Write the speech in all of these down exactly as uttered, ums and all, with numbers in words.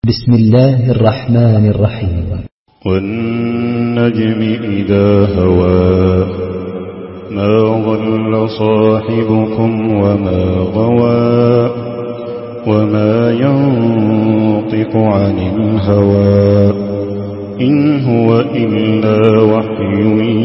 بسم الله الرحمن الرحيم. والنجم إذا هوى ما ضل صاحبكم وما غوى وما ينطق عن الهوى إن هو إلا وحي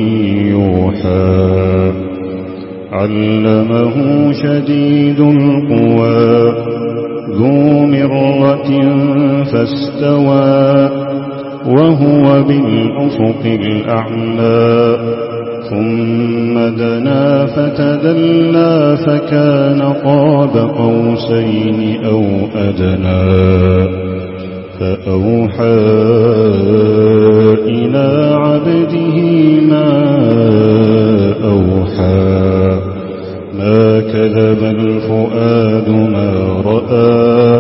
يوحى علمه شديد القوى ذو مرة فاستوى وهو بالأفق الأعلى ثم دنا فتدلى فكان قاب قوسين أو أدنى فأوحى إلى عبده ما أوحى ما كذب الفؤاد ما رأى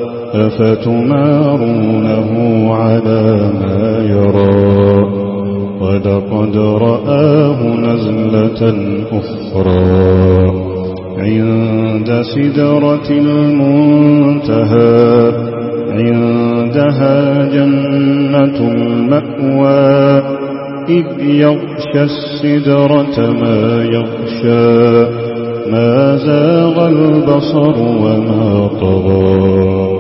أفتمارونه على ما يرى ولقد رآه نزلة أخرى عند سدرة المنتهى عندها جنة المأوى إذ يغشى السدرة ما يغشى ما زاغ البصر وما طغى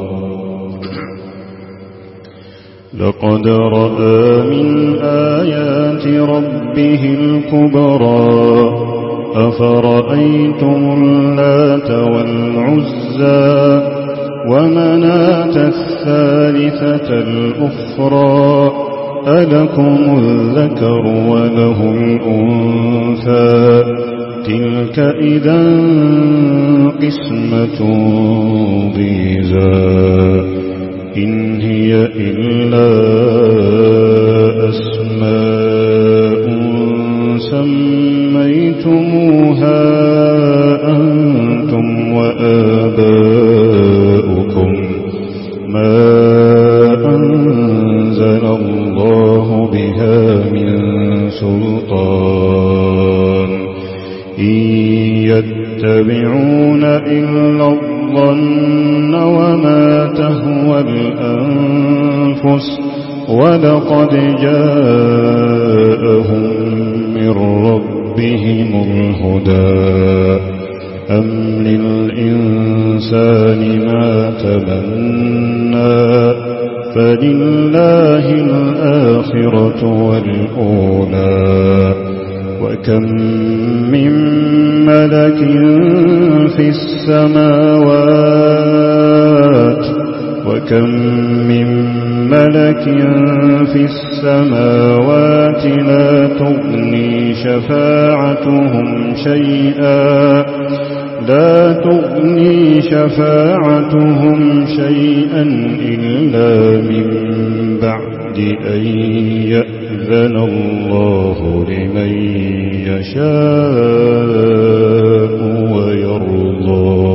لقد رأى من آيات ربه الكبرى أفرأيتم اللات والعزى ومناة الثالثة الأخرى ألكم الذكر وله الأنثى تلك إذا قسمة ضيزى إن هي إلا أسماء سميتموها أنتم وآباؤكم ما أنزل الله بها من سلطان إن يتبعون إلا الظن وما تهوى الأنفس ولقد جاءهم من ربهم الهدى أم للإنسان ما تمنى فلله الآخرة والأولى وكم من ملك في السماوات وكم من ملك في السماوات لا تغني شفاعتهم شيئا لا تغني شفاعتهم شيئا إلا من بعد أن يأذن الله لمن يشاء ويرضى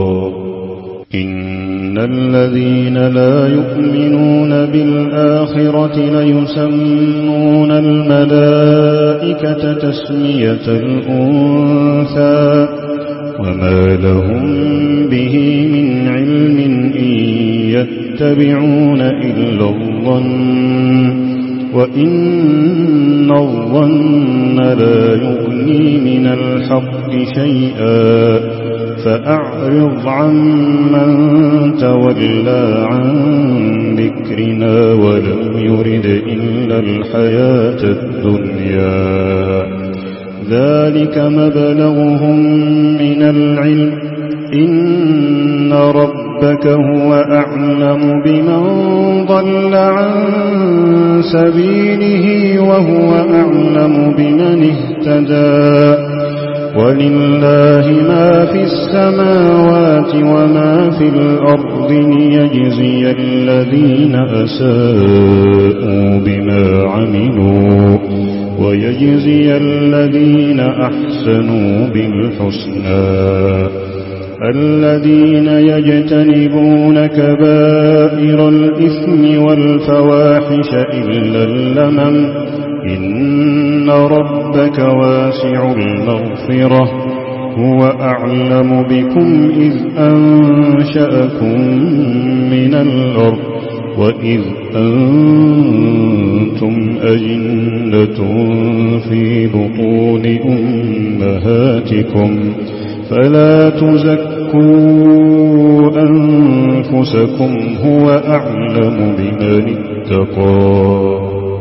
إن الذين لا يؤمنون بالآخرة ليسمون الملائكة تسمية الأنثى وما لهم به من علم إن يتبعون إلا الظن وإن الظن لا يغني من الحق شيئا فأعرض عمن تولى عن ذكرنا ولم يرد إلا الحياة الدنيا ذلك مبلغهم من العلم إن ربك هو أعلم بمن ضل عن سبيله وهو أعلم بمن اهتدى ولله ما في السماوات وما في الأرض ليجزي الذين أساءوا بما عملوا ويجزي الذين أحسنوا بالحسنى الذين يجتنبون كبائر الإثم والفواحش إلا اللمم إن ربك واسع المغفرة هو أعلم بكم إذ أنشأكم من الأرض وإذ أنتم أجنة في بطون أمهاتكم فلا تزكوا أنفسكم هو أعلم بمن اتقى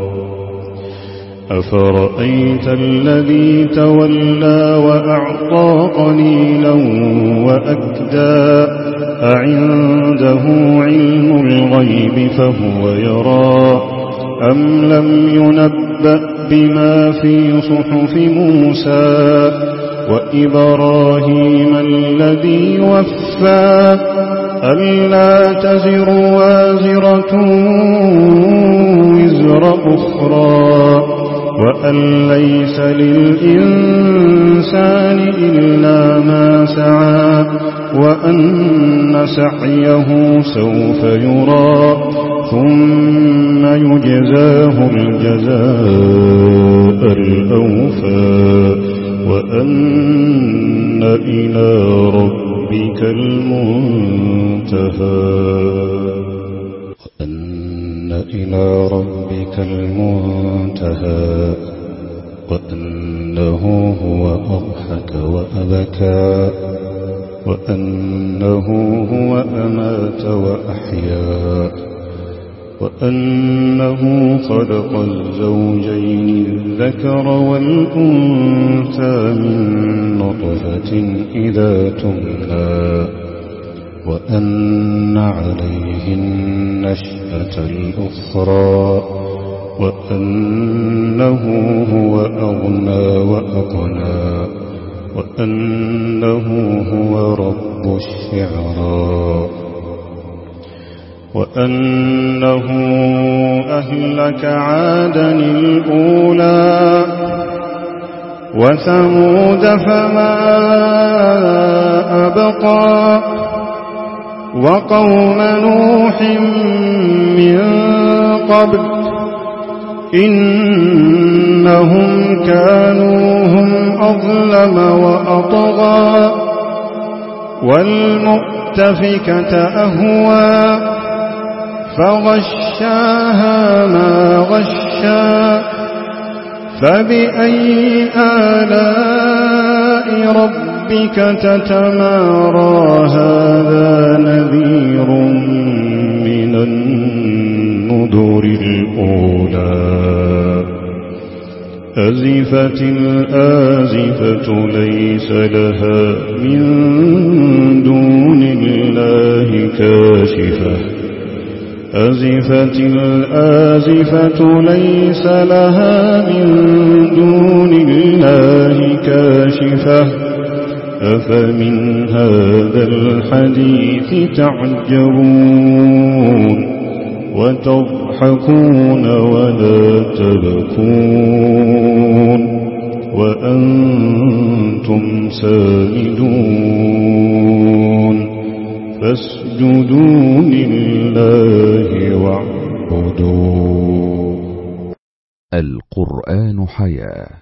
أفرأيت الذي تولى وأعطى قليلا وأكدى أعنده علم الغيب فهو يرى أم لم ينبأ بما في صحف موسى وإبراهيم الذي وفى ألا تزر وازرة وزر أخرى وأن ليس للإنسان إلا ما سعى وأن سعيه سوف يرى ثم يجزاه الجزاء الأوفى وأن إلى ربك المنتهى وأن إلى ربك المنتهى وأنه هو أضحك وأبكى وأنه هو أمات وأحيا وأنه خلق الزوجين الذكر والأنثى من نطفة إذا تمنى وأن عليه النشأة الأخرى وأنه هو أغنى وأقنى وأنه هو رب الشعرى وأنه أهلك عادا الأولى وثمود فما أبقى وقوم نوح من قبل إنهم كانوا هم أظلم وأطغى والمؤتفكة أهوى فغشاها ما غشا فبأي آلاء ربك تتمارى هذا نذير من النذر الأولى أزفت الآزفة ليس لها من دون الله كاشفة أزفت الآزفة ليس لها من دون الله كاشفة أفمن هذا الحديث تعجبون وتضحكون ولا تبكون وأنتم سامدون فاسجدوا لله واعبدوا. القرآن حياة.